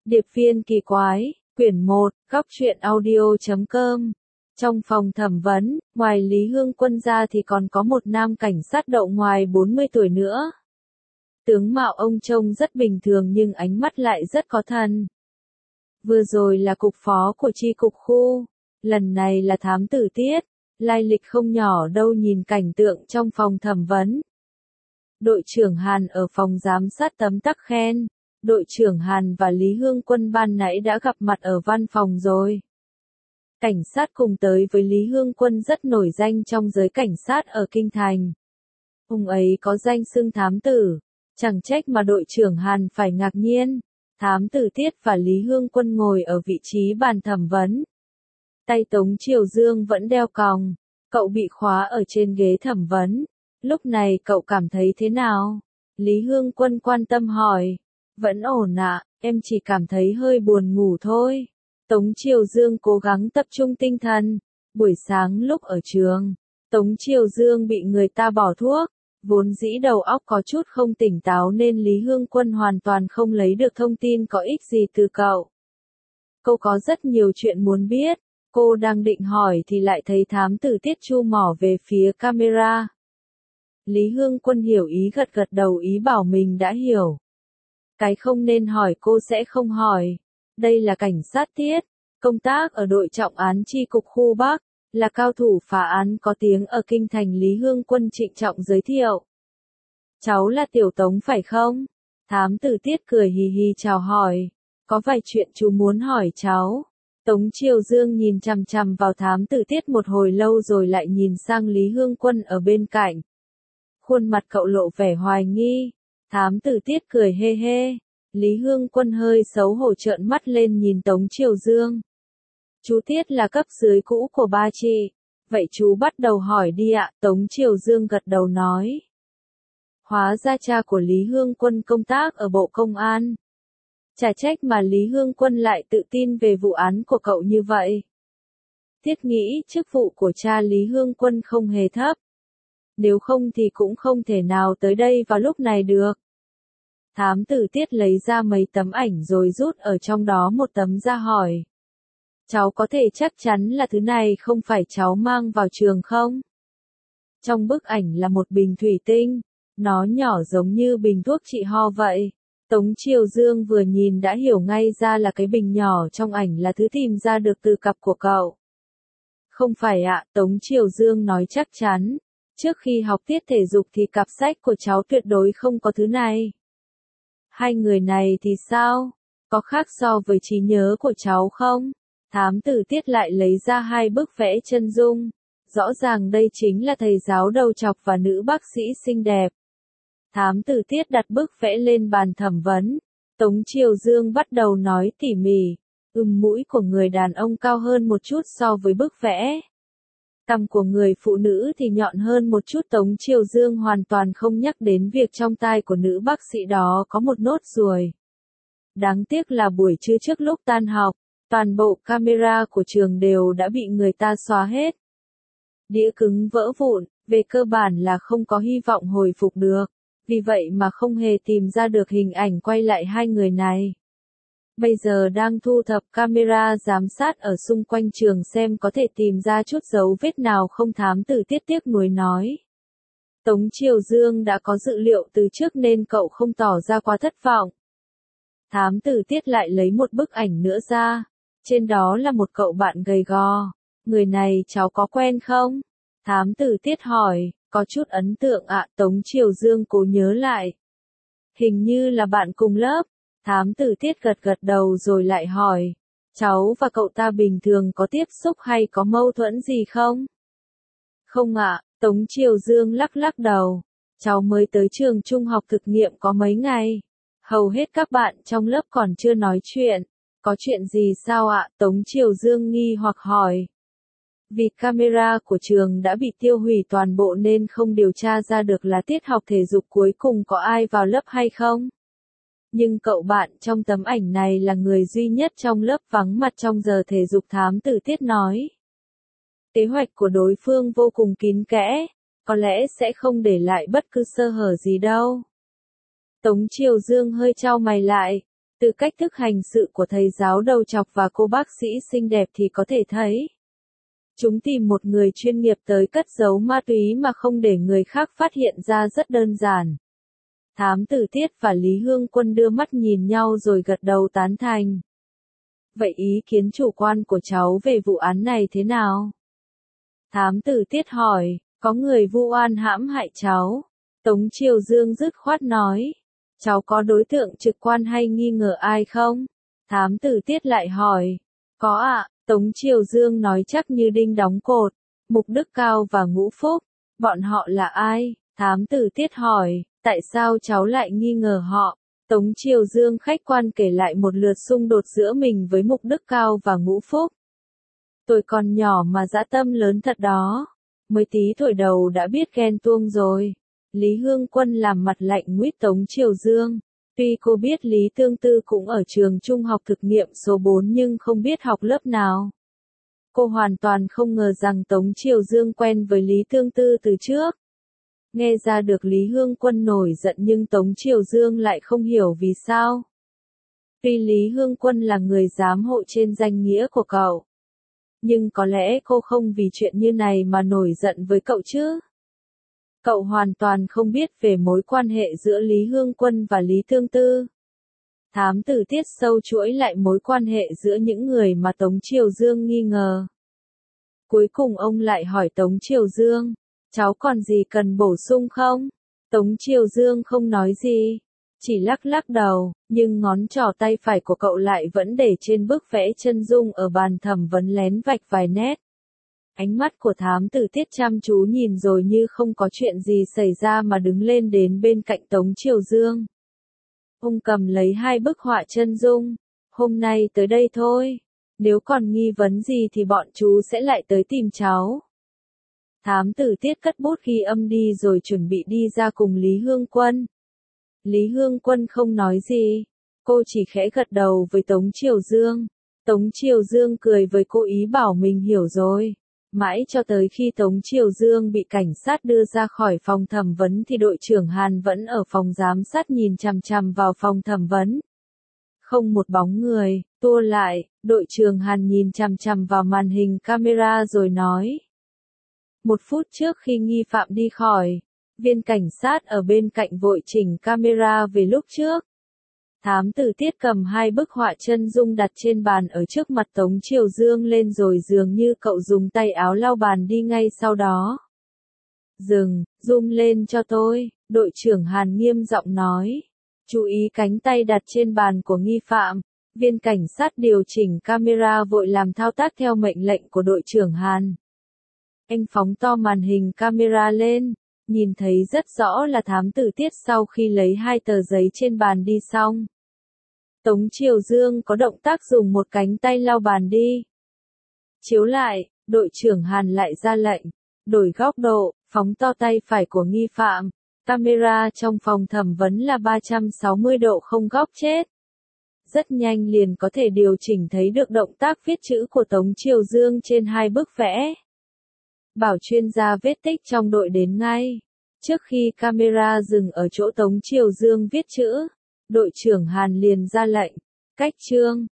Điệp viên kỳ quái, quyển 1, góc truyện audio.com. Trong phòng thẩm vấn, ngoài Lý Hương Quân ra thì còn có một nam cảnh sát đậu ngoài 40 tuổi nữa. Tướng mạo ông trông rất bình thường nhưng ánh mắt lại rất có thần. Vừa rồi là cục phó của chi cục khu, lần này là thám tử Tiết, lai lịch không nhỏ đâu. Nhìn cảnh tượng trong phòng thẩm vấn. Đội trưởng Hàn ở phòng giám sát tấm tắc khen. Đội trưởng Hàn và Lý Hương Quân ban nãy đã gặp mặt ở văn phòng rồi. Cảnh sát cùng tới với Lý Hương Quân rất nổi danh trong giới cảnh sát ở Kinh Thành. Ông ấy có danh xưng thám tử, chẳng trách mà đội trưởng Hàn phải ngạc nhiên. Thám tử Tiết và Lý Hương Quân ngồi ở vị trí bàn thẩm vấn. Tay Tống Triều Dương vẫn đeo còng, cậu bị khóa ở trên ghế thẩm vấn. Lúc này cậu cảm thấy thế nào? Lý Hương Quân quan tâm hỏi. Vẫn ổn ạ, em chỉ cảm thấy hơi buồn ngủ thôi. Tống Triều Dương cố gắng tập trung tinh thần. Buổi sáng lúc ở trường, Tống Triều Dương bị người ta bỏ thuốc, vốn dĩ đầu óc có chút không tỉnh táo nên Lý Hương Quân hoàn toàn không lấy được thông tin có ích gì từ cậu. Cô có rất nhiều chuyện muốn biết, cô đang định hỏi thì lại thấy thám tử Tiết chu mỏ về phía camera. Lý Hương Quân hiểu ý gật gật đầu ý bảo mình đã hiểu. Cái không nên hỏi cô sẽ không hỏi. Đây là cảnh sát Tiết, công tác ở đội trọng án chi cục khu Bắc, là cao thủ phá án có tiếng ở Kinh Thành. Lý Hương Quân trịnh trọng giới thiệu. Cháu là Tiểu Tống phải không? Thám tử Tiết cười hì hì chào hỏi. Có vài chuyện chú muốn hỏi cháu. Tống Triều Dương nhìn chằm chằm vào thám tử Tiết một hồi lâu rồi lại nhìn sang Lý Hương Quân ở bên cạnh. Khuôn mặt cậu lộ vẻ hoài nghi. Thám tử Tiết cười hê hê. Lý Hương Quân hơi xấu hổ trợn mắt lên nhìn Tống Triều Dương. Chú Tiết là cấp dưới cũ của ba chị. Vậy chú bắt đầu hỏi đi ạ. Tống Triều Dương gật đầu nói. Hóa ra cha của Lý Hương Quân công tác ở Bộ Công an. Chả trách mà Lý Hương Quân lại tự tin về vụ án của cậu như vậy. Tiết nghĩ chức vụ của cha Lý Hương Quân không hề thấp. Nếu không thì cũng không thể nào tới đây vào lúc này được. Thám tử Tiết lấy ra mấy tấm ảnh rồi rút ở trong đó một tấm ra hỏi. Cháu có thể chắc chắn là thứ này không phải cháu mang vào trường không? Trong bức ảnh là một bình thủy tinh. Nó nhỏ giống như bình thuốc trị ho vậy. Tống Triều Dương vừa nhìn đã hiểu ngay ra là cái bình nhỏ trong ảnh là thứ tìm ra được từ cặp của cậu. Không phải ạ, Tống Triều Dương nói chắc chắn. Trước khi học tiết thể dục thì cặp sách của cháu tuyệt đối không có thứ này. Hai người này thì sao? Có khác so với trí nhớ của cháu không? Thám tử Tiết lại lấy ra hai bức vẽ chân dung. Rõ ràng đây chính là thầy giáo đầu trọc và nữ bác sĩ xinh đẹp. Thám tử Tiết đặt bức vẽ lên bàn thẩm vấn. Tống Triều Dương bắt đầu nói tỉ mỉ. Mũi của người đàn ông cao hơn một chút so với bức vẽ. Cằm của người phụ nữ thì nhọn hơn một chút. Tống Triều Dương hoàn toàn không nhắc đến việc trong tai của nữ bác sĩ đó có một nốt ruồi. Đáng tiếc là buổi trưa trước lúc tan học, toàn bộ camera của trường đều đã bị người ta xóa hết. Đĩa cứng vỡ vụn, về cơ bản là không có hy vọng hồi phục được, vì vậy mà không hề tìm ra được hình ảnh quay lại hai người này. Bây giờ đang thu thập camera giám sát ở xung quanh trường xem có thể tìm ra chút dấu vết nào không. Thám tử Tiết tiếc nuối nói. Tống Triều Dương đã có dự liệu từ trước nên cậu không tỏ ra quá thất vọng. Thám tử Tiết lại lấy một bức ảnh nữa ra. Trên đó là một cậu bạn gầy gò. Người này cháu có quen không? Thám tử Tiết hỏi. Có chút ấn tượng ạ. Tống Triều Dương cố nhớ lại. Hình như là bạn cùng lớp. Thám tử Tiết gật gật đầu rồi lại hỏi. Cháu và cậu ta bình thường có tiếp xúc hay có mâu thuẫn gì không? Không ạ, Tống Triều Dương lắc lắc đầu. Cháu mới tới trường trung học thực nghiệm có mấy ngày. Hầu hết các bạn trong lớp còn chưa nói chuyện. Có chuyện gì sao ạ? Tống Triều Dương nghi hoặc hỏi. Vì camera của trường đã bị tiêu hủy toàn bộ nên không điều tra ra được là tiết học thể dục cuối cùng có ai vào lớp hay không. Nhưng cậu bạn trong tấm ảnh này là người duy nhất trong lớp vắng mặt trong giờ thể dục. Thám tử Tiết nói. Kế hoạch của đối phương vô cùng kín kẽ, có lẽ sẽ không để lại bất cứ sơ hở gì đâu. Tống Triều Dương hơi chau mày lại. Từ cách thức hành sự của thầy giáo đầu chọc và cô bác sĩ xinh đẹp thì có thể thấy. Chúng tìm một người chuyên nghiệp tới cất giấu ma túy mà không để người khác phát hiện ra rất đơn giản. Thám tử Tiết và Lý Hương Quân đưa mắt nhìn nhau rồi gật đầu tán thành. Vậy ý kiến chủ quan của cháu về vụ án này thế nào? Thám tử Tiết hỏi, có người vu oan hãm hại cháu. Tống Triều Dương dứt khoát nói, cháu có đối tượng trực quan hay nghi ngờ ai không? Thám tử Tiết lại hỏi, có ạ. Tống Triều Dương nói chắc như đinh đóng cột, Mục Đức Cao và Ngũ Phúc, bọn họ là ai? Thám tử Tiết hỏi, tại sao cháu lại nghi ngờ họ? Tống Triều Dương khách quan kể lại một lượt xung đột giữa mình với Mục Đức Cao và Ngũ Phúc. Tôi còn nhỏ mà dã tâm lớn thật đó, mới tí tuổi đầu đã biết ghen tuông rồi. Lý Hương Quân làm mặt lạnh nguyết Tống Triều Dương. Tuy cô biết Lý Tương Tư cũng ở trường trung học thực nghiệm số 4 nhưng không biết học lớp nào. Cô hoàn toàn không ngờ rằng Tống Triều Dương quen với Lý Tương Tư từ trước. Nghe ra được Lý Hương Quân nổi giận nhưng Tống Triều Dương lại không hiểu vì sao. Tuy Lý Hương Quân là người giám hộ trên danh nghĩa của cậu, nhưng có lẽ cô không vì chuyện như này mà nổi giận với cậu chứ. Cậu hoàn toàn không biết về mối quan hệ giữa Lý Hương Quân và Lý Tương Tư. Thám tử Tiết sâu chuỗi lại mối quan hệ giữa những người mà Tống Triều Dương nghi ngờ. Cuối cùng ông lại hỏi Tống Triều Dương, cháu còn gì cần bổ sung không? Tống Triều Dương không nói gì, chỉ lắc lắc đầu, nhưng ngón trỏ tay phải của cậu lại vẫn để trên bức vẽ chân dung ở bàn thẩm vấn lén vạch vài nét. Ánh mắt của thám tử Tiết chăm chú nhìn rồi như không có chuyện gì xảy ra mà đứng lên đến bên cạnh Tống Triều Dương. Ông cầm lấy hai bức họa chân dung. Hôm nay tới đây thôi. Nếu còn nghi vấn gì thì bọn chú sẽ lại tới tìm cháu. Thám tử Tiết cất bút ghi âm đi rồi chuẩn bị đi ra cùng Lý Hương Quân. Lý Hương Quân không nói gì. Cô chỉ khẽ gật đầu với Tống Triều Dương. Tống Triều Dương cười với cô ý bảo mình hiểu rồi. Mãi cho tới khi Tống Triều Dương bị cảnh sát đưa ra khỏi phòng thẩm vấn thì đội trưởng Hàn vẫn ở phòng giám sát nhìn chằm chằm vào phòng thẩm vấn. Không một bóng người, tua lại, đội trưởng Hàn nhìn chằm chằm vào màn hình camera rồi nói. 1 phút trước khi nghi phạm đi khỏi, viên cảnh sát ở bên cạnh vội chỉnh camera về lúc trước. Thám tử Tiết cầm hai bức họa chân dung đặt trên bàn ở trước mặt Tống Triều Dương lên rồi dường như cậu dùng tay áo lau bàn đi ngay sau đó. Dừng, zoom lên cho tôi, đội trưởng Hàn nghiêm giọng nói. Chú ý cánh tay đặt trên bàn của nghi phạm. Viên cảnh sát điều chỉnh camera vội làm thao tác theo mệnh lệnh của đội trưởng Hàn. Anh phóng to màn hình camera lên, nhìn thấy rất rõ là thám tử Tiết sau khi lấy hai tờ giấy trên bàn đi xong. Tống Triều Dương có động tác dùng một cánh tay lau bàn đi. Chiếu lại, đội trưởng Hàn lại ra lệnh, đổi góc độ, phóng to tay phải của nghi phạm. Camera trong phòng thẩm vấn là 360 độ không góc chết. Rất nhanh liền có thể điều chỉnh thấy được động tác viết chữ của Tống Triều Dương trên hai bức vẽ. Bảo chuyên gia vết tích trong đội đến ngay. Trước khi camera dừng ở chỗ Tống Triều Dương viết chữ, đội trưởng Hàn liền ra lệnh, cách chương.